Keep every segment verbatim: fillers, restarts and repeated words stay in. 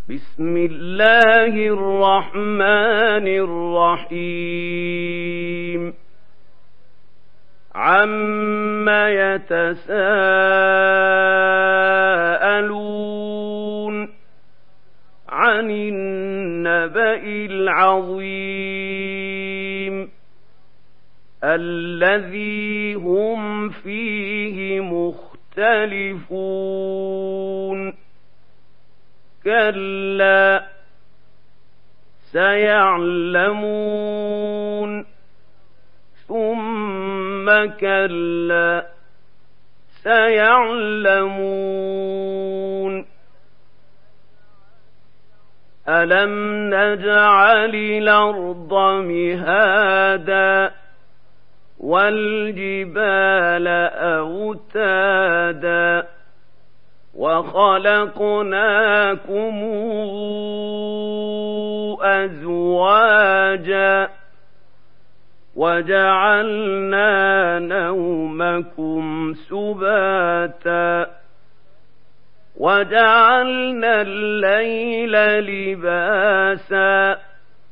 بسم الله الرحمن الرحيم عَمَّ يتساءلون عن النبأ العظيم الذي هم فيه مختلفون كلا سيعلمون ثم كلا سيعلمون ألم نجعل الأرض مهادا والجبال أوتادا وخلقناكم أزواجا وجعلنا نومكم سباتا وجعلنا الليل لباسا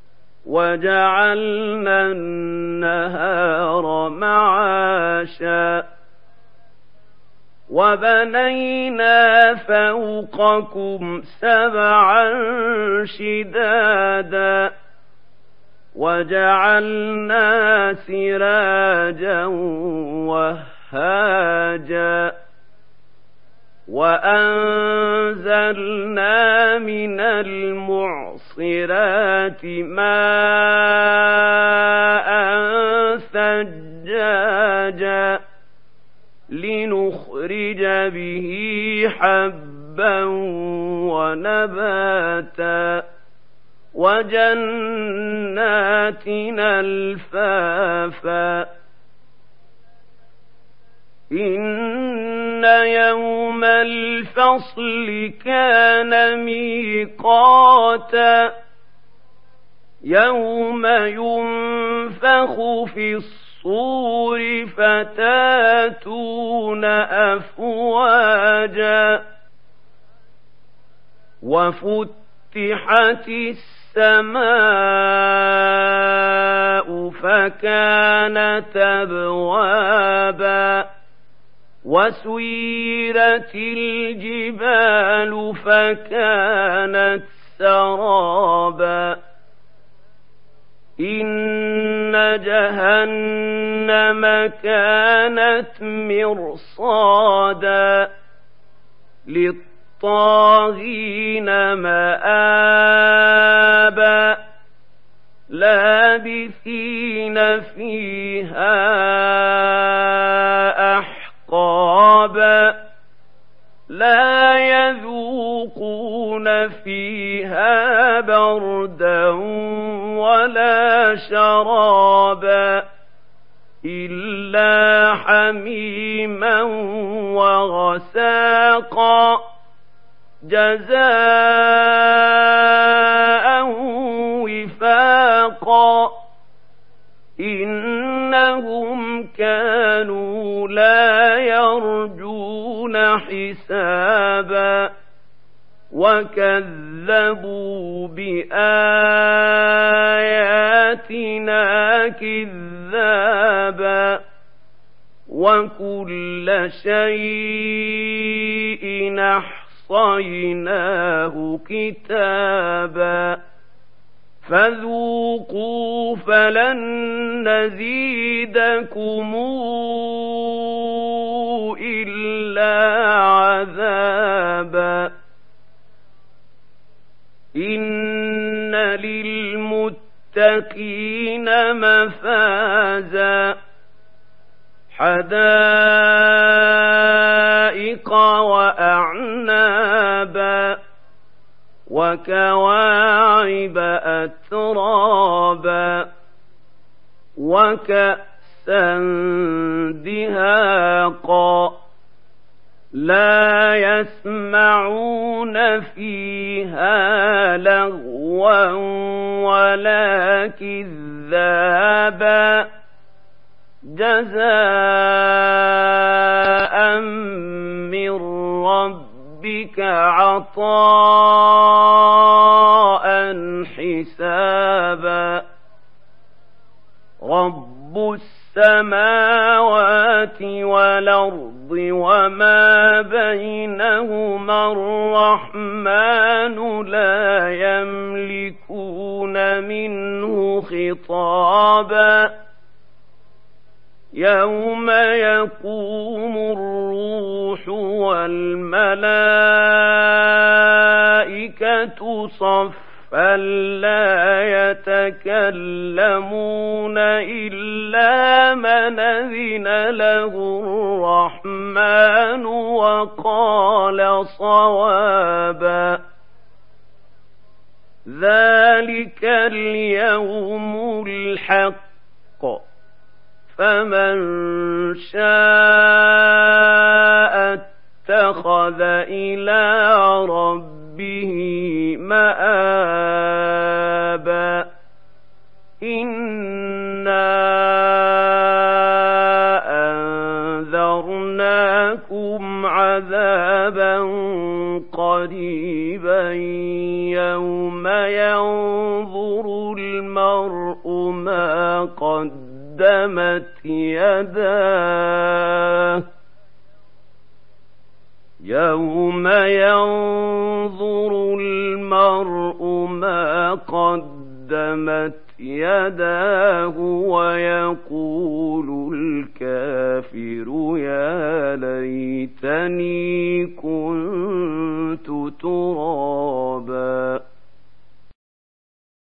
وجعلنا النهار معاشا وبنينا فوقكم سبعا شدادا وجعلنا سراجا وهاجا وأنزلنا من المعصرات ماء ثجاجا لنخرج به حبا ونباتا وجنات ألفافا إن يوم الفصل كان ميقاتا يوم ينفخ في الصور فتاتون أفواجا وفتحت السماء فكانت أبوابا وسيرت الجبال فكانت سرابا إن جهنم كانت مرصادا للطاغين مآبا لابثين فيها أحقابا لا يذوقون فيها بردا ولا شرابا إلا حميما وغساقا جزاء وفاقا إنهم كانوا لا يرجون حسابا وكذبوا بآياتنا كذابا وكل شيء أحصيناه كتابا فذوقوا فلن نزيدكم إلا عذابا إن للمتقين مفازا حدائق وأعنابا وكواعب أترابا وكأسا دهاقا لا يسمعون فيها لغوا ولا كذابا جزاء من ربهم ربك عطاء حسابا رب السماوات والأرض وما بينهما الرحمن لا يملكون منه خطابا يوم يقوم الروح والملائكة صفا لا يتكلمون إلا من أذن له الرحمن وقال صوابا ذلك اليوم الحق فمن شاء اتخذ إلى ربه مآبا إنا أنذرناكم عذابا قريبا يوم ينظر المرء ما قدم قدمت يداه يوم ينظر المرء ما قدمت يداه ويقول الكافر يا ليتني كنت ترابا